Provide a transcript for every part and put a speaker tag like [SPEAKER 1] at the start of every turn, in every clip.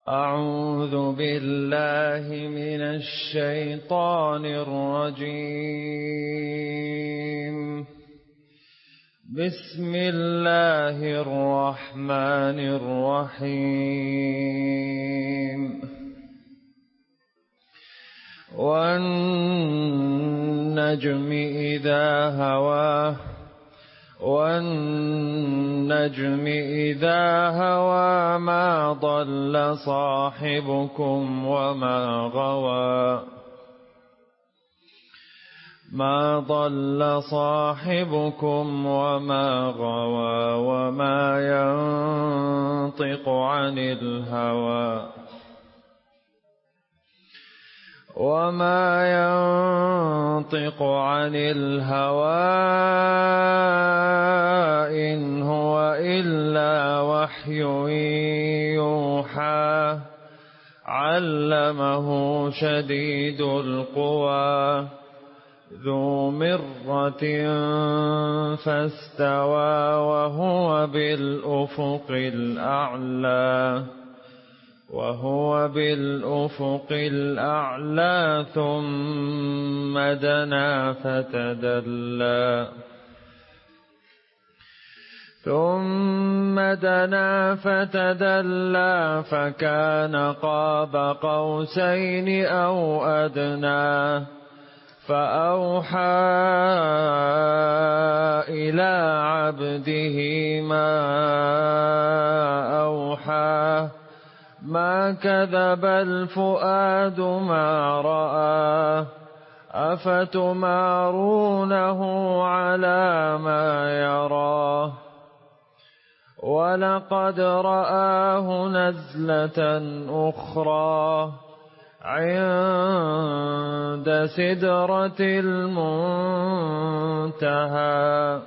[SPEAKER 1] أعوذ بالله من الشيطان الرجيم. بسم الله الرحمن الرحيم. والنجم إذا هوى والنجم إذا هوى ما ضل صاحبكم وما غوى ما ضل صاحبكم وما غوى وما ينطق عن الهوى إن هو إلا وحي يوحى علمه شديد القوى ذو مرة فاستوى وهو بالأفق الأعلى ثم دنا فتدلى فكان قاب قوسين أو أدنى فأوحى إلى عبده ما أوحى ما كذب الفؤاد ما رأى أفتمارونه على ما يرى ولقد رآه نزلة أخرى عند سدرة المنتهى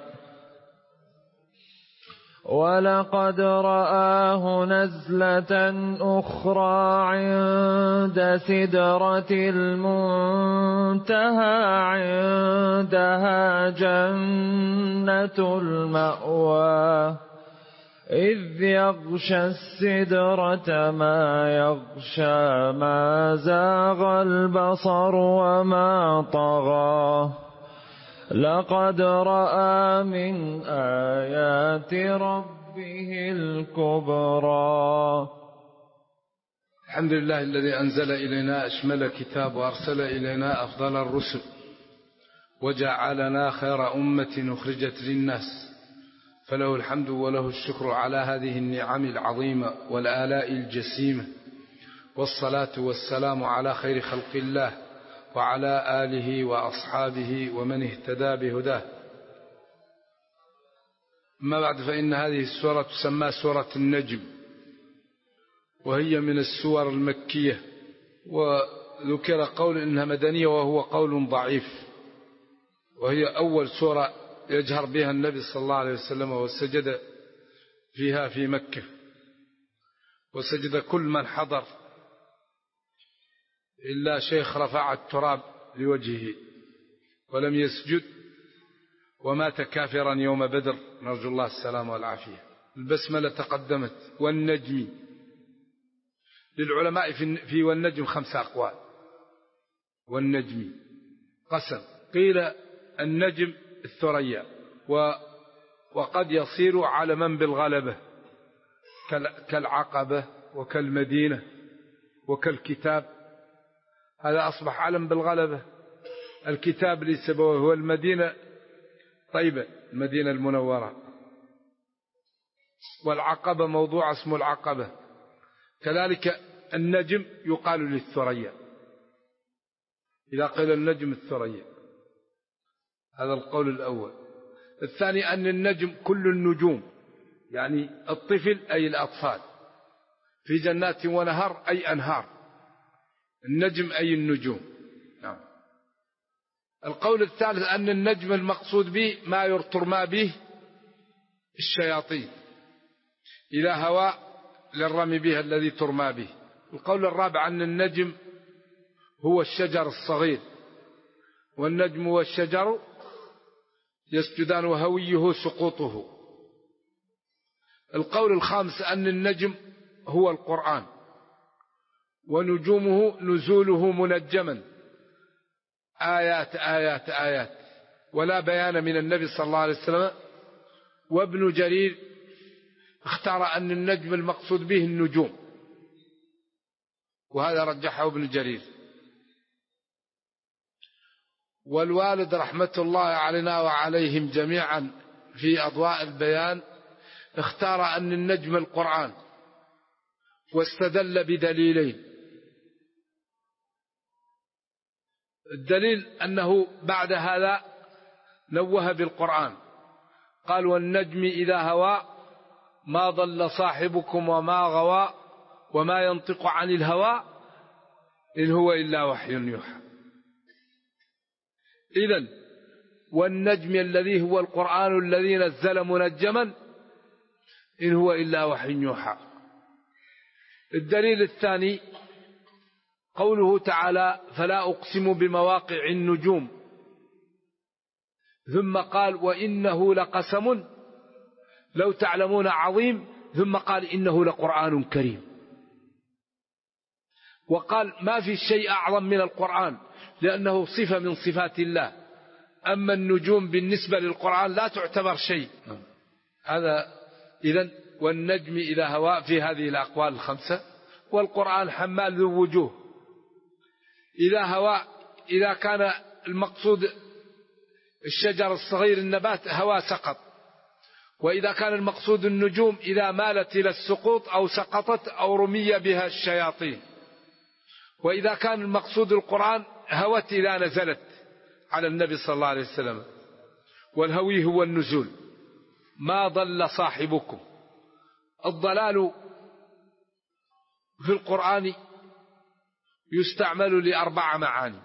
[SPEAKER 1] ولقد رآه نزلة أخرى عند سدرة المنتهى عندها جنة المأوى إذ يغشى السدرة ما يغشى ما زاغ البصر وما طغى لقد رأى من آيات ربه الكبرى.
[SPEAKER 2] الحمد لله الذي أنزل إلينا أشمل الكتاب وأرسل إلينا أفضل الرسل وجعلنا خير أمة أخرجت للناس، فله الحمد وله الشكر على هذه النعم العظيمة والآلاء الجسيمة، والصلاة والسلام على خير خلق الله وعلى آله وأصحابه ومن اهتدى بهداه. أما بعد، فإن هذه السورة تسمى سورة النجم، وهي من السور المكية، وذكر قول إنها مدنية وهو قول ضعيف، وهي أول سورة يجهر بها النبي صلى الله عليه وسلم، وسجد فيها في مكة، وسجد كل من حضر إلا شيخ رفع التراب لوجهه ولم يسجد، ومات كافرا يوم بدر، نرجو الله السلام والعافية. البسملة تقدمت. والنجم، للعلماء في والنجم 5 أقوال. والنجم قسم، قيل النجم الثريا، وقد يصير علما بالغلبة كالعقبة وكالمدينة وكالكتاب، هذا أصبح علم بالغلبة. الكتاب لسبوه هو المدينة طيبة، المدينة المنورة، والعقبة موضوع اسمه العقبة. كذلك النجم يقال للثريا، إذا قيل النجم الثريا، هذا القول الأول. الثاني أن النجم كل النجوم، يعني الطفل أي الأطفال، في جنات ونهر أي أنهار، النجم أي النجوم. نعم. القول الثالث أن النجم المقصود به ما ترمى به الشياطين إلى هواء للرمي به الذي ترمى به. القول الرابع أن النجم هو الشجر الصغير، والنجم والشجر يسجدان وهويه سقوطه. القول الخامس أن النجم هو القرآن، ونجومه نزوله منجما، آيات آيات آيات، ولا بيان من النبي صلى الله عليه وسلم. وابن جرير اختار أن النجم المقصود به النجوم، وهذا رجحه ابن جرير. والوالد رحمة الله علينا وعليهم جميعا في أضواء البيان اختار أن النجم القرآن، واستدل بدليلين. الدليل أنه بعد هذا نوه بالقرآن، قال والنجم إذا هوى ما ضل صاحبكم وما غوى وما ينطق عن الهوى إن هو إلا وحي يوحى. إذن والنجم الذي هو القرآن الذي نزل منجما إن هو إلا وحي يوحى. الدليل الثاني قوله تعالى فلا أقسم بمواقع النجوم، ثم قال وإنه لقسم لو تعلمون عظيم، ثم قال إنه لقرآن كريم. وقال ما في شيء أعظم من القرآن لأنه صفة من صفات الله، أما النجوم بالنسبة للقرآن لا تعتبر شيء. هذا إذن والنجم إذا هوى في هذه الأقوال الخمسة. والقرآن حمال ذو وجوه، إذا هوى إذا كان المقصود الشجر الصغير النبات هوى سقط، وإذا كان المقصود النجوم إذا مالت إلى السقوط أو سقطت أو رمي بها الشياطين، وإذا كان المقصود القرآن هوت إذا نزلت على النبي صلى الله عليه وسلم. والهوي هو النزول. ما ضل صاحبكم. الضلال في القرآن يستعمل لأربع معاني.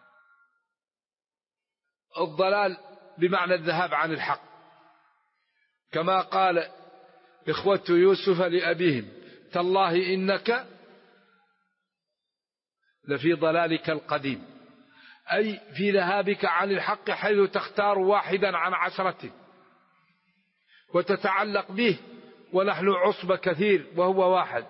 [SPEAKER 2] الضلال بمعنى الذهاب عن الحق، كما قال إخوة يوسف لأبيهم تالله إنك لفي ضلالك القديم، أي في ذهابك عن الحق حيث تختار واحدا عن عشرة وتتعلق به، ونحن عصبة كثير وهو واحد.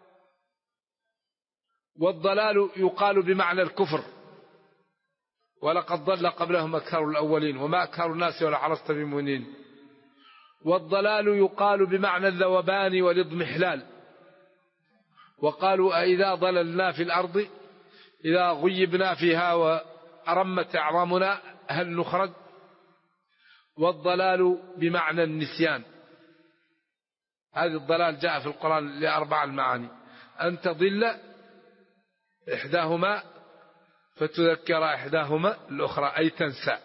[SPEAKER 2] والضلال يقال بمعنى الكفر، ولقد ضل قبلهم أكثر الأولين وما أكثر الناس ولا حرصت بمؤمنين. والضلال يقال بمعنى الذوبان والاضمحلال. وقالوا أئذا ضللنا في الأرض إذا غيبنا فيها وأرمت أعظامنا هل نخرج. والضلال بمعنى النسيان. هذا الضلال جاء في القرآن لأربع المعاني: أن تضل إحداهما فتذكر إحداهما الأخرى، أي تنسى.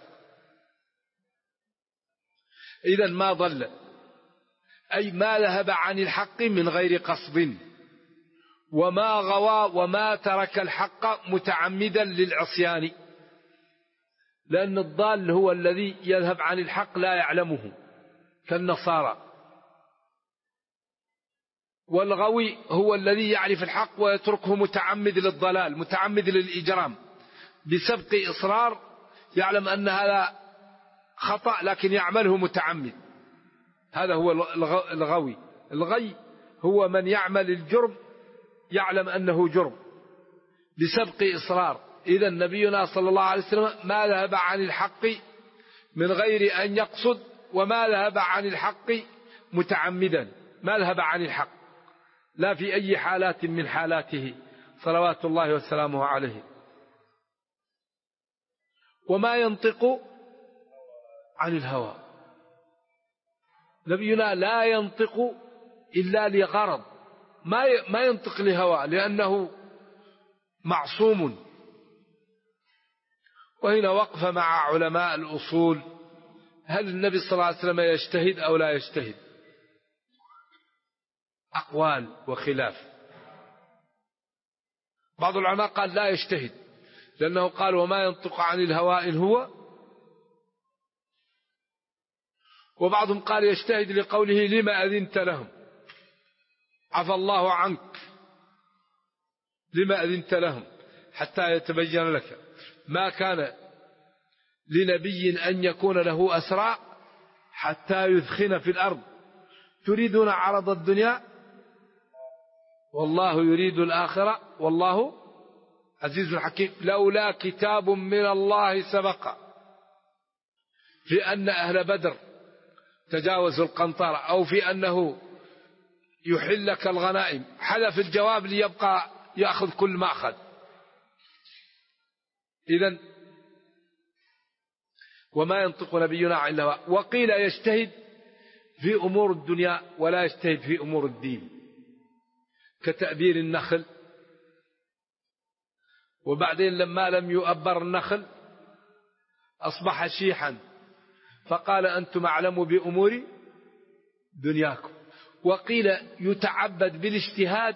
[SPEAKER 2] إذن ما ضل أي ما ذهب عن الحق من غير قصد، وما غوى وما ترك الحق متعمدا للعصيان، لأن الضال هو الذي يذهب عن الحق لا يعلمه كالنصارى. والغوي هو الذي يعرف الحق ويتركه متعمد للضلال متعمد للإجرام بسبق إصرار، يعلم أن هذا خطأ لكن يعمله متعمد. هذا هو الغوي. الغي هو من يعمل الجرم يعلم أنه جرم بسبق إصرار. إذا نبينا صلى الله عليه وسلم ما ذهب عن الحق من غير أن يقصد، وما ذهب عن الحق متعمدا، ما ذهب عن الحق لا في أي حالات من حالاته صلوات الله وسلامه عليه. وما ينطق عن الهوى. نبينا لا ينطق إلا لغرض، ما ينطق لهوى لأنه معصوم. وهنا وقفة مع علماء الأصول: هل النبي صلى الله عليه وسلم يجتهد أو لا يجتهد؟ أقوال وخلاف. بعض العلماء قال لا يجتهد، لأنه قال وما ينطق عن الهوى إن هو. وبعضهم قال يجتهد لقوله لما أذنت لهم، عفى الله عنك، لما أذنت لهم حتى يتبين لك. ما كان لنبي أن يكون له أسرى حتى يثخن في الأرض تريدون عرض الدنيا والله يريد الآخرة والله عزيز حكيم. لولا كتاب من الله سبق في أن أهل بدر تجاوزوا القنطرة، أو في أنه يحل لك الغنائم، حذف الجواب ليبقى يأخذ كل ما أخذ. إذن وما ينطق نبينا عن الهوى. وقيل يجتهد في أمور الدنيا ولا يجتهد في أمور الدين، كتأبير النخل، وبعدين لما لم يؤبر النخل أصبح شيحا فقال أنتم أعلم بأمور دنياكم. وقيل يتعبد بالاجتهاد،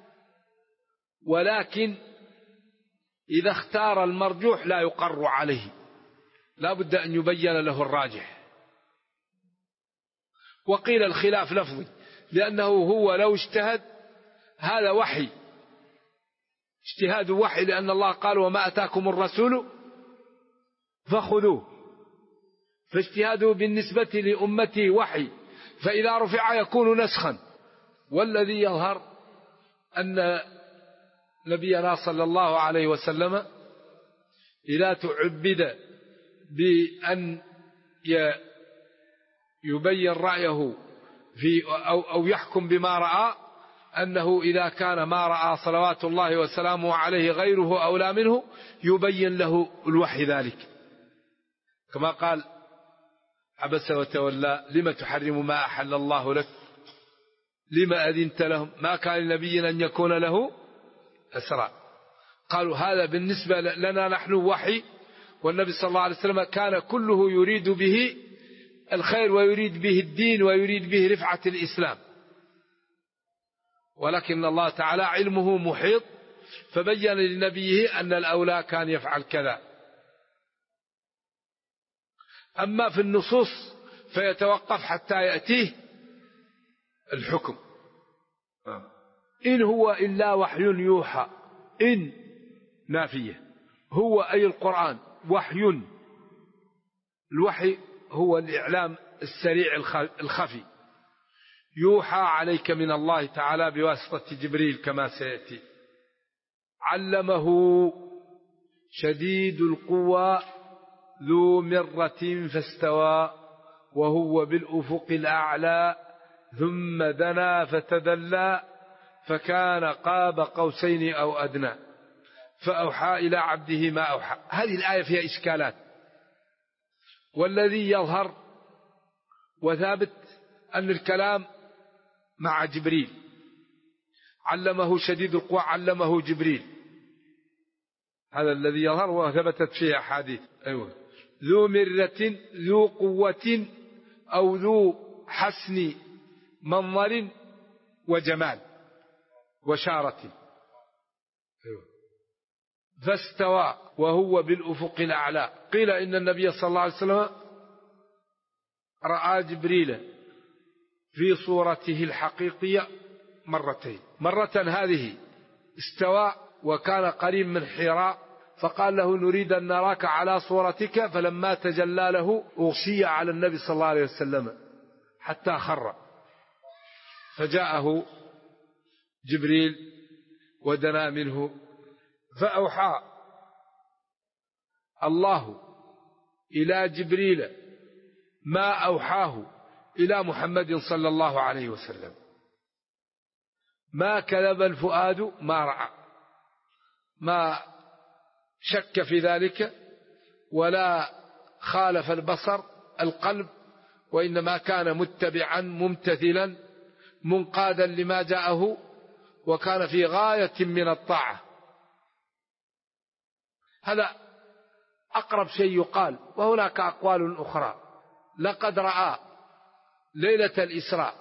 [SPEAKER 2] ولكن إذا اختار المرجوح لا يقر عليه، لا بد أن يبين له الراجح. وقيل الخلاف لفظي، لأنه هو لو اجتهد هذا وحي، اجتهاد وحي، لأن الله قال وما أتاكم الرسول فخذوه، فاجتهاده بالنسبة لأمتي وحي، فإذا رفع يكون نسخا. والذي يظهر أن نبينا صلى الله عليه وسلم إذا تعبد بأن يبين رأيه في أو يحكم بما رأى، أنه إذا كان ما رأى صلوات الله وسلامه عليه غيره أولى منه يبين له الوحي ذلك، كما قال عبس وتولى لما تحرم ما أحل الله لك لما أذنت لهم ما كان لنبي أن يكون له أسرى. قالوا هذا بالنسبة لنا نحن وحي، والنبي صلى الله عليه وسلم كان كله يريد به الخير ويريد به الدين ويريد به رفعة الإسلام، ولكن الله تعالى علمه محيط فبين لنبيه أن الأولى كان يفعل كذا. أما في النصوص فيتوقف حتى يأتيه الحكم. إن هو إلا وحي يوحى، إن نافية، هو أي القرآن وحي. الوحي هو الإعلام السريع الخفي، يوحى عليك من الله تعالى بواسطة جبريل كما سيأتي. علمه شديد القوى ذو مرة فاستوى وهو بالأفق الأعلى ثم دنا فتدلى فكان قاب قوسين أو أدنى فأوحى إلى عبده ما أوحى. هذه الآية فيها إشكالات، والذي يظهر وثابت أن الكلام مع جبريل. علمه شديد القوى، علمه جبريل، هذا الذي يظهر وثبتت فيه أحاديث. أيوة. ذو مرة ذو قوة أو ذو حسن منظر وجمال وشارة. أيوة. فاستوى وهو بالأفق الأعلى. قيل إن النبي صلى الله عليه وسلم رأى جبريل في صورته الحقيقية مرتين، مرة هذه استوى وكان قريب من حراء فقال له نريد أن نراك على صورتك، فلما تجلى له أغشي على النبي صلى الله عليه وسلم حتى خر، فجاءه جبريل ودنا منه فأوحى الله إلى جبريل ما أوحاه إلى محمد صلى الله عليه وسلم. ما كذب الفؤاد ما رأى، ما شك في ذلك ولا خالف البصر القلب، وإنما كان متبعا ممتثلا منقادا لما جاءه، وكان في غاية من الطاعة. هذا أقرب شيء يقال، وهناك أقوال أخرى. لقد رأى ليلة الإسراء،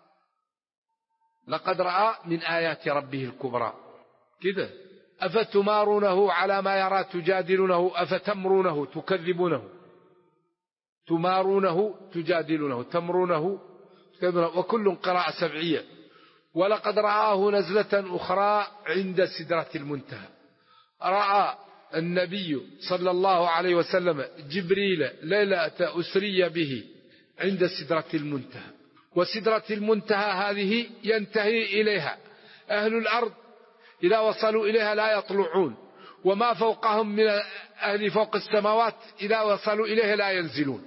[SPEAKER 2] لقد رأى من آيات ربه الكبرى كده. أفتمارونه على ما يرى تجادلونه أفتمرونه تكذبونه، تمارونه تجادلونه، تمرونه تكذبونه، وكل قراءة سبعية. ولقد رآه نزلة أخرى عند سدرة المنتهى. رأى النبي صلى الله عليه وسلم جبريل ليلة أسري به عند سدرة المنتهى، وسدرة المنتهى هذه ينتهي إليها أهل الأرض إذا وصلوا إليها لا يطلعون، وما فوقهم من أهل فوق السماوات إذا وصلوا إليها لا ينزلون.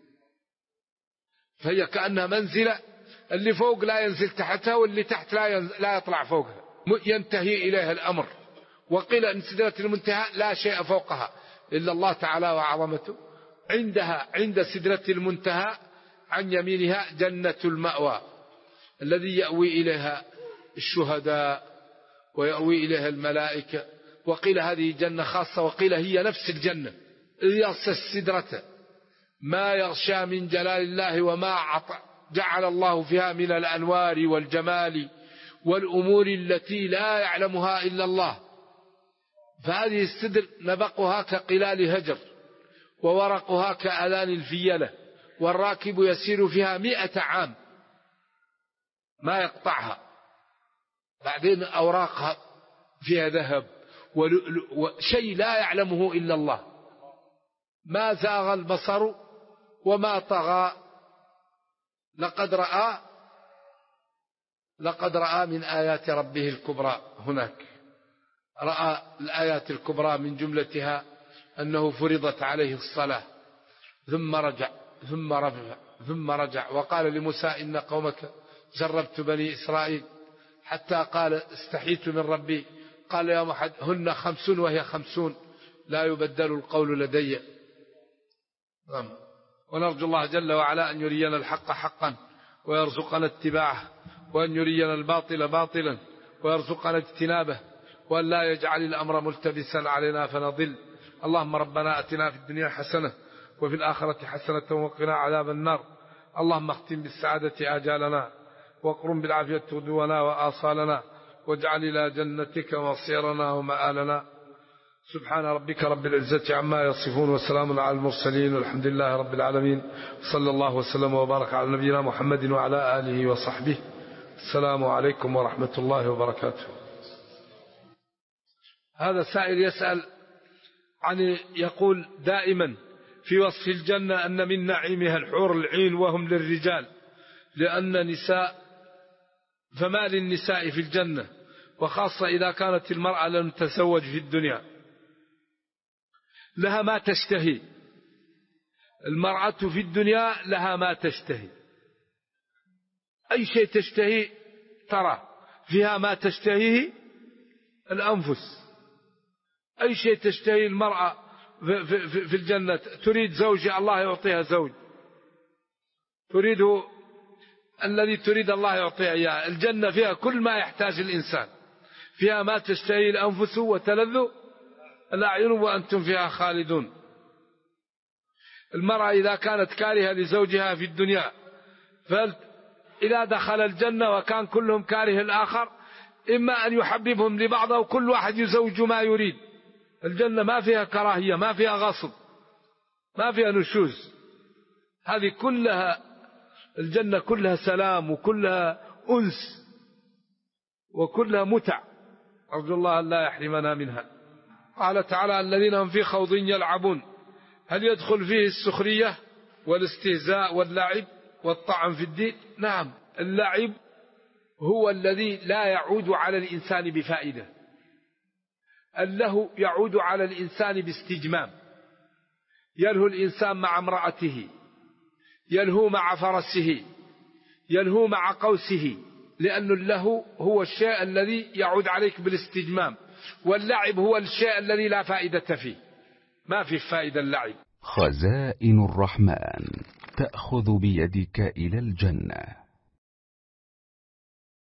[SPEAKER 2] فهي كأنها منزلة، اللي فوق لا ينزل تحتها، واللي تحت لا يطلع فوقها، ينتهي إليها الأمر. وقيل أن سدرة المنتهى لا شيء فوقها إلا الله تعالى وعظمته. عند سدرة المنتهى عن يمينها جنة المأوى الذي يأوي إليها الشهداء ويأوي إليها الملائكة. وقيل هذه جنة خاصة، وقيل هي نفس الجنة. إذ يغشى السدرة ما يغشى من جلال الله وما جعل الله فيها من الأنوار والجمال والأمور التي لا يعلمها إلا الله. فهذه السدر نبقها كقلال هجر، وورقها كأذان الفيلة، والراكب يسير فيها 100 عام ما يقطعها. بعدين أوراقها فيها ذهب وشيء لا يعلمه إلا الله. ما زاغ البصر وما طغى، لقد رأى من آيات ربه الكبرى. هناك رأى الآيات الكبرى من جملتها أنه فرضت عليه الصلاة ثم رجع وقال لموسى إن قومك جربت بني إسرائيل حتى قال استحيت من ربي، قال يا محمد هن 50 وهي 50 لا يبدل القول لدي. ونرجو الله جل وعلا أن يرينا الحق حقا ويرزقنا اتباعه، وأن يرينا الباطل باطلا ويرزقنا اجتنابه، وأن لا يجعل الأمر ملتبسا علينا فنضل. اللهم ربنا أتنا في الدنيا حسنة وفي الآخرة حسنة وقنا عذاب النار. اللهم اختم بالسعادة آجالنا، واقرم بالعافية غدونا وآصالنا، واجعل إلى جنتك مصيرنا ومآلنا. سبحان ربك رب العزة عما يصفون، وسلام على المرسلين، والحمد لله رب العالمين. صلى الله وسلم وبارك على نبينا محمد وعلى آله وصحبه. السلام عليكم ورحمة الله وبركاته. هذا سائل يسأل يقول دائما في وصف الجنة أن من نعيمها الحور العين وهم للرجال، لأن نساء، فما للنساء في الجنة، وخاصة إذا كانت المرأة لم تتزوج في الدنيا، لها ما تشتهي. المرأة في الدنيا لها ما تشتهي، أي شيء تشتهي ترى فيها ما تشتهيه الأنفس. أي شيء تشتهي المرأة في الجنة، تريد زوج الله يعطيها زوج، تريده الذي تريد الله يعطيها إياه. الجنة فيها كل ما يحتاج الإنسان، فيها ما تشتهي الأنفس وتلذ الأعين وأنتم فيها خالدون. المرأة إذا كانت كارهة لزوجها في الدنيا، فإذا دخل الجنة وكان كلهم كاره الآخر، إما أن يحببهم لبعض وكل واحد يزوج ما يريد. الجنة ما فيها كراهية، ما فيها غصب، ما فيها نشوز. هذه كلها الجنة كلها سلام وكلها أنس وكلها متع، أرجو الله أن لا يحرمنا منها. قال تعالى الذين هم في خوض يلعبون. هل يدخل فيه السخرية والاستهزاء واللعب والطعن في الدين؟ نعم، اللعب هو الذي لا يعود على الإنسان بفائدة. اللهو يعود على الإنسان باستجمام، يلهو الإنسان مع امرأته، يلهو مع فرسه، يلهو مع قوسه، لأن اللهو هو الشيء الذي يعود عليك بالاستجمام، واللعب هو الشيء الذي لا فائدة فيه، ما في فائدة اللعب.
[SPEAKER 3] خزائن الرحمن تأخذ بيدك إلى الجنة.